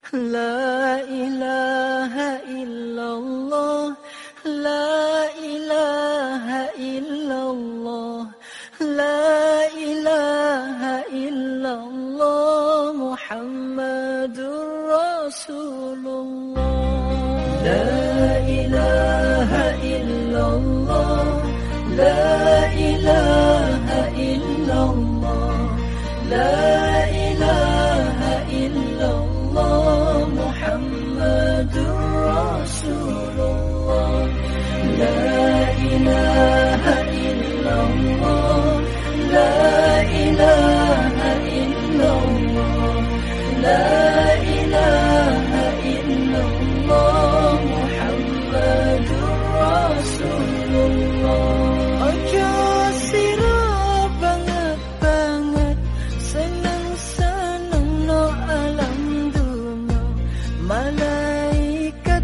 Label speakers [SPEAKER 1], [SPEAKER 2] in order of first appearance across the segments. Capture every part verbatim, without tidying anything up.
[SPEAKER 1] La ilaha illallah, la ilaha illallah, la ilaha illallah, Muhammadur Rasulullah. La ilaha illallah, la ilaha illallah, la ilaha illallah, Muhammadur Rasulullah. La ilaha illallah, la ilaha illallah, la ilaha illallah, Muhammadur Rasulullah. Ojo sira banget banget seneng-seneng no alam dunya, malaikat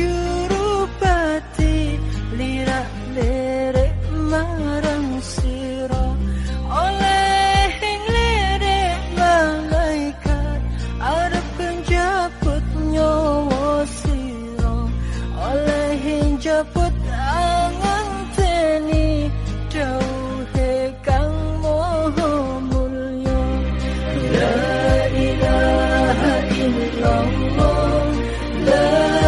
[SPEAKER 1] jurupati lirak lerek marang sira. Oleh lerek malaikat arep penjaput nyawa sira, oleh njaput angan teni dawuhe kang moho mulya. La ilaha illallah, la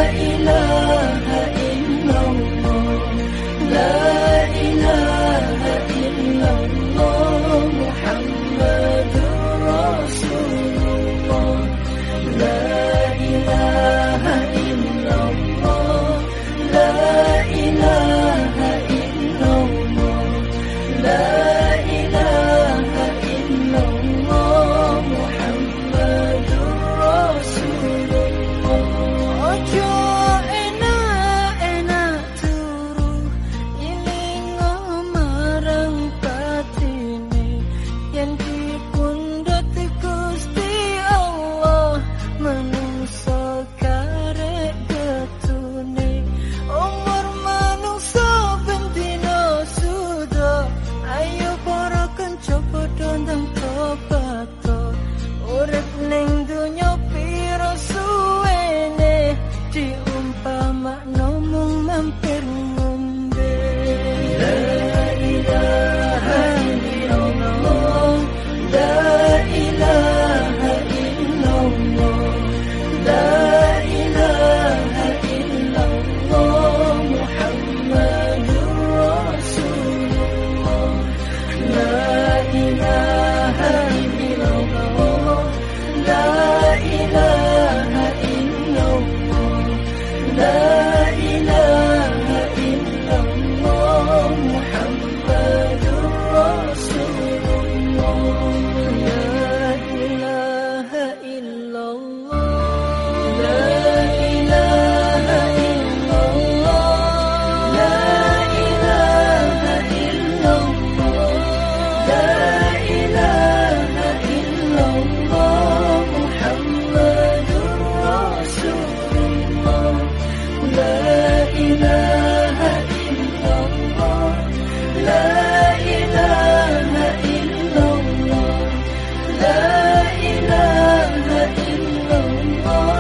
[SPEAKER 1] ilaha illallah, la ilaha illallah, Muhammadur Rasulullah. La ilaha illallah, la ilaha illallah, la ilaha illallah, Muhammadur Rasulullah. Ojo enak-enak turu ilingo marang batine, yen dipundhut Gusti Allah manungsa karek ketune. Umur manungsa ben dina suda, ayo para kanca padha ndang tobat. Urip ning donya pira suwene, diumpamakno mung mampir ngombe. La ilaha illallah, la ilaha illallah, la ilaha illallah, Muhammadur Rasulullah. La ilaha illallah, la ilaha illallah, la ilaha illallah, Muhammadur Rasulullah. La ilaha illallah, la ilaha illallah, la ilaha illallah, la ilaha illallah, Muhammadur Rasulullah. La ilaha illallah, la ilaha illallah, la ilaha illallah,